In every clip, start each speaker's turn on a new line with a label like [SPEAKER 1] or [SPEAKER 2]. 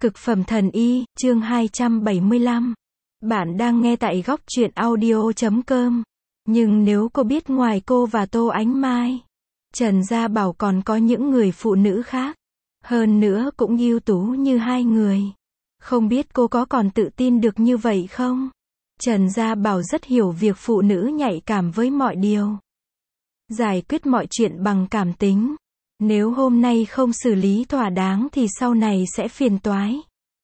[SPEAKER 1] Cực phẩm thần y, chương 275. Bạn đang nghe tại góc truyện audio.com. Nhưng nếu cô biết ngoài cô và Tô Ánh Mai, Trần Gia Bảo còn có những người phụ nữ khác, hơn nữa cũng ưu tú như hai người, không biết cô có còn tự tin được như vậy không? Trần Gia Bảo rất hiểu việc phụ nữ nhạy cảm với mọi điều, giải quyết mọi chuyện bằng cảm tính. Nếu hôm nay không xử lý thỏa đáng thì sau này sẽ phiền toái.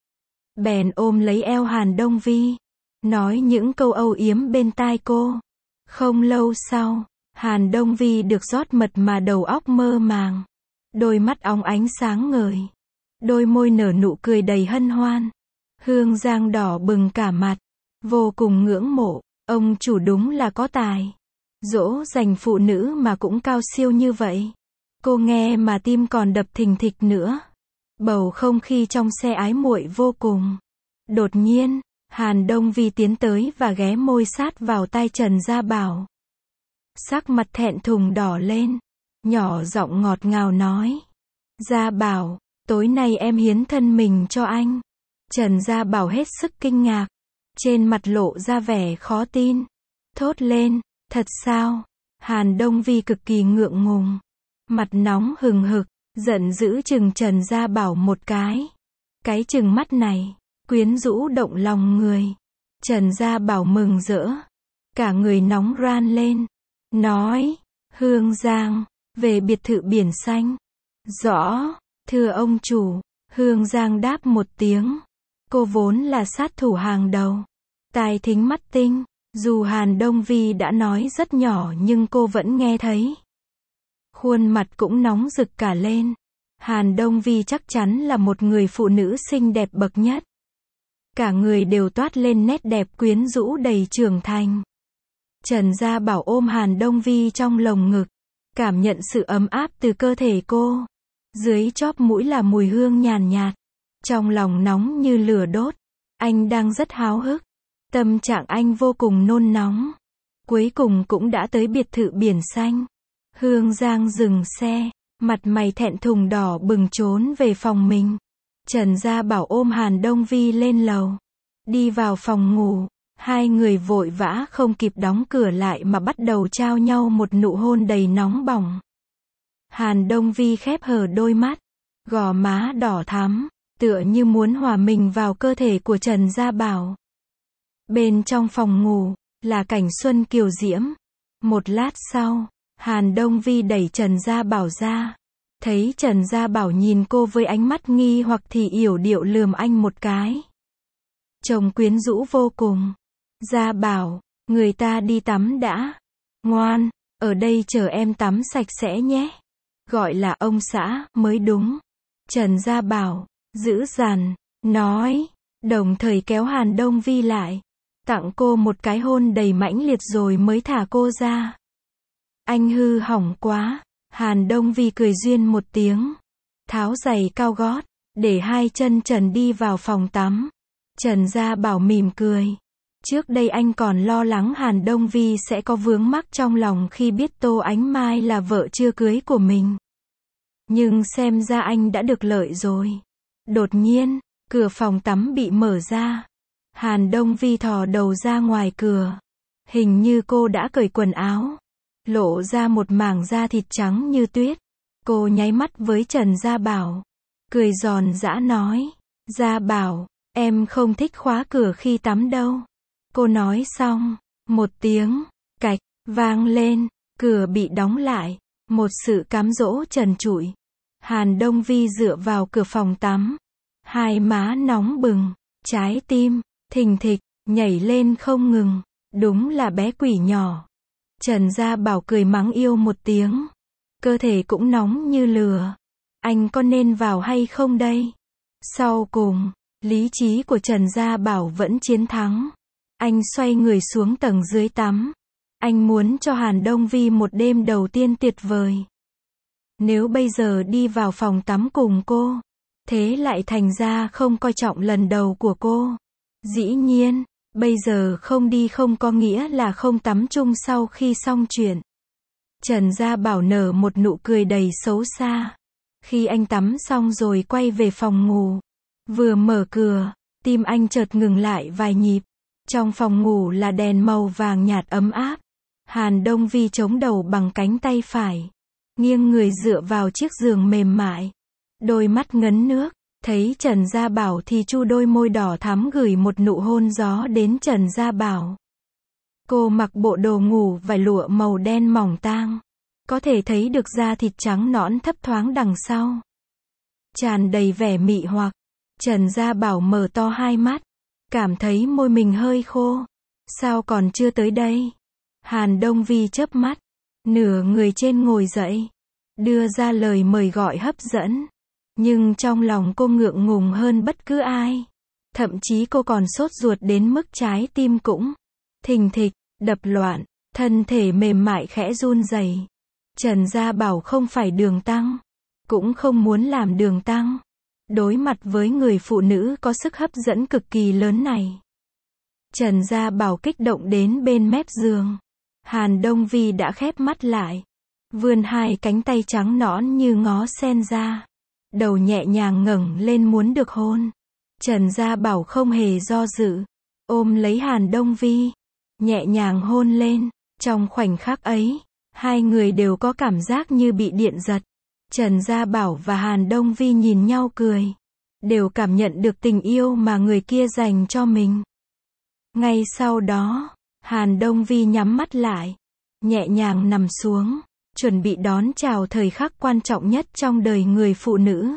[SPEAKER 1] Bèn ôm lấy eo Hàn Đông Vi, nói những câu âu yếm bên tai cô. Không lâu sau, Hàn Đông Vi được rót mật mà đầu óc mơ màng, đôi mắt óng ánh sáng ngời, đôi môi nở nụ cười đầy hân hoan, hương giang đỏ bừng cả mặt, vô cùng ngưỡng mộ. Ông chủ đúng là có tài, dỗ dành phụ nữ mà cũng cao siêu như vậy. Cô nghe mà tim còn đập thình thịch nữa. Bầu không khí trong xe ái muội vô cùng. Đột nhiên, Hàn Đông Vi tiến tới và ghé môi sát vào tai Trần Gia Bảo. Sắc mặt thẹn thùng đỏ lên, nhỏ giọng ngọt ngào nói: Gia Bảo, tối nay em hiến thân mình cho anh. Trần Gia Bảo hết sức kinh ngạc, trên mặt lộ ra vẻ khó tin, thốt lên: Thật sao? Hàn Đông Vi cực kỳ ngượng ngùng, mặt nóng hừng hực, giận dữ chừng Trần Gia Bảo một cái. Cái chừng mắt này, quyến rũ động lòng người. Trần Gia Bảo mừng rỡ, cả người nóng ran lên, nói: Hương Giang, về biệt thự biển xanh. Rõ, thưa ông chủ. Hương Giang đáp một tiếng. Cô vốn là sát thủ hàng đầu, tai thính mắt tinh, dù Hàn Đông Vi đã nói rất nhỏ nhưng cô vẫn nghe thấy. Khuôn mặt cũng nóng rực cả lên. Hàn Đông Vi chắc chắn là một người phụ nữ xinh đẹp bậc nhất. Cả người đều toát lên nét đẹp quyến rũ đầy trưởng thành. Trần Gia Bảo ôm Hàn Đông Vi trong lồng ngực, cảm nhận sự ấm áp từ cơ thể cô. Dưới chóp mũi là mùi hương nhàn nhạt, trong lòng nóng như lửa đốt. Anh đang rất háo hức, tâm trạng anh vô cùng nôn nóng. Cuối cùng cũng đã tới biệt thự biển xanh. Hương Giang dừng xe, mặt mày thẹn thùng đỏ bừng trốn về phòng mình. Trần Gia Bảo ôm Hàn Đông Vi lên lầu, đi vào phòng ngủ. Hai người vội vã không kịp đóng cửa lại mà bắt đầu trao nhau một nụ hôn đầy nóng bỏng. Hàn Đông Vi khép hờ đôi mắt, gò má đỏ thắm, tựa như muốn hòa mình vào cơ thể của Trần Gia Bảo. Bên trong phòng ngủ, là cảnh xuân kiều diễm. Một lát sau, Hàn Đông Vi đẩy Trần Gia Bảo ra. Thấy Trần Gia Bảo nhìn cô với ánh mắt nghi hoặc thì yểu điệu lườm anh một cái. Trông quyến rũ vô cùng. Gia Bảo, người ta đi tắm đã. Ngoan, ở đây chờ em tắm sạch sẽ nhé. Gọi là ông xã mới đúng. Trần Gia Bảo dữ dằn nói, đồng thời kéo Hàn Đông Vi lại, tặng cô một cái hôn đầy mãnh liệt rồi mới thả cô ra. Anh hư hỏng quá. Hàn Đông Vi cười duyên một tiếng, tháo giày cao gót, để hai chân trần đi vào phòng tắm. Trần Gia Bảo mỉm cười. Trước đây anh còn lo lắng Hàn Đông Vi sẽ có vướng mắc trong lòng khi biết Tô Ánh Mai là vợ chưa cưới của mình. Nhưng xem ra anh đã được lợi rồi. Đột nhiên, cửa phòng tắm bị mở ra. Hàn Đông Vi thò đầu ra ngoài cửa. Hình như cô đã cởi quần áo, lộ ra một mảng da thịt trắng như tuyết. Cô nháy mắt với Trần Gia Bảo, cười giòn giã nói: Gia Bảo, em không thích khóa cửa khi tắm đâu. Cô nói xong, một tiếng cạch vang lên, cửa bị đóng lại. Một sự cám dỗ trần trụi. Hàn Đông Vi dựa vào cửa phòng tắm, hai má nóng bừng, trái tim thình thịch nhảy lên không ngừng. Đúng là bé quỷ nhỏ. Trần Gia Bảo cười mắng yêu một tiếng, cơ thể cũng nóng như lửa. Anh có nên vào hay không đây? Sau cùng, lý trí của Trần Gia Bảo vẫn chiến thắng. Anh xoay người xuống tầng dưới tắm. Anh muốn cho Hàn Đông Vi một đêm đầu tiên tuyệt vời. Nếu bây giờ đi vào phòng tắm cùng cô, thế lại thành ra không coi trọng lần đầu của cô. Dĩ nhiên, bây giờ không đi không có nghĩa là không tắm chung sau khi xong chuyện. Trần Gia Bảo nở một nụ cười đầy xấu xa. Khi anh tắm xong rồi quay về phòng ngủ, Vừa mở cửa, tim anh chợt ngừng lại vài nhịp. Trong phòng ngủ là đèn màu vàng nhạt ấm áp. Hàn Đông Vi chống đầu bằng cánh tay phải, nghiêng người dựa vào chiếc giường mềm mại. Đôi mắt ngấn nước, thấy Trần Gia Bảo thì chu đôi môi đỏ thắm gửi một nụ hôn gió đến Trần Gia Bảo. Cô mặc bộ đồ ngủ vải lụa màu đen mỏng tang, có thể thấy được da thịt trắng nõn thấp thoáng đằng sau, tràn đầy vẻ mị hoặc. Trần Gia Bảo mở to hai mắt, cảm thấy môi mình hơi khô. Sao còn chưa tới đây? Hàn Đông Vi chớp mắt, nửa người trên ngồi dậy, đưa ra lời mời gọi hấp dẫn. Nhưng trong lòng cô ngượng ngùng hơn bất cứ ai. Thậm chí cô còn sốt ruột đến mức trái tim cũng thình thịch, đập loạn, thân thể mềm mại khẽ run rẩy. Trần Gia Bảo không phải đường tăng, cũng không muốn làm đường tăng. Đối mặt với người phụ nữ có sức hấp dẫn cực kỳ lớn này, Trần Gia Bảo kích động đến bên mép giường. Hàn Đông Vi đã khép mắt lại, vươn hai cánh tay trắng nõn như ngó sen ra, đầu nhẹ nhàng ngẩng lên muốn được hôn. Trần Gia Bảo không hề do dự, ôm lấy Hàn Đông Vi, nhẹ nhàng hôn lên. Trong khoảnh khắc ấy, hai người đều có cảm giác như bị điện giật. Trần Gia Bảo và Hàn Đông Vi nhìn nhau cười, đều cảm nhận được tình yêu mà người kia dành cho mình. Ngay sau đó, Hàn Đông Vi nhắm mắt lại, nhẹ nhàng nằm xuống, chuẩn bị đón chào thời khắc quan trọng nhất trong đời người phụ nữ.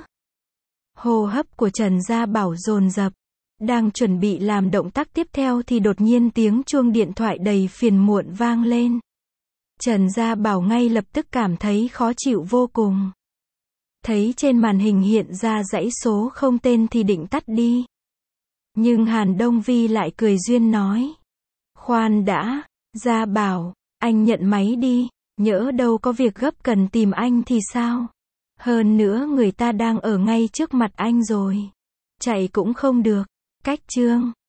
[SPEAKER 1] Hô hấp của Trần Gia Bảo dồn dập, đang chuẩn bị làm động tác tiếp theo thì đột nhiên tiếng chuông điện thoại đầy phiền muộn vang lên. Trần Gia Bảo ngay lập tức cảm thấy khó chịu vô cùng. Thấy trên màn hình hiện ra dãy số không tên thì định tắt đi. Nhưng Hàn Đông Vi lại cười duyên nói: khoan đã, Gia Bảo, anh nhận máy đi, nhỡ đâu có việc gấp cần tìm anh thì sao? Hơn nữa người ta đang ở ngay trước mặt anh rồi. Chạy cũng không được. Cách chương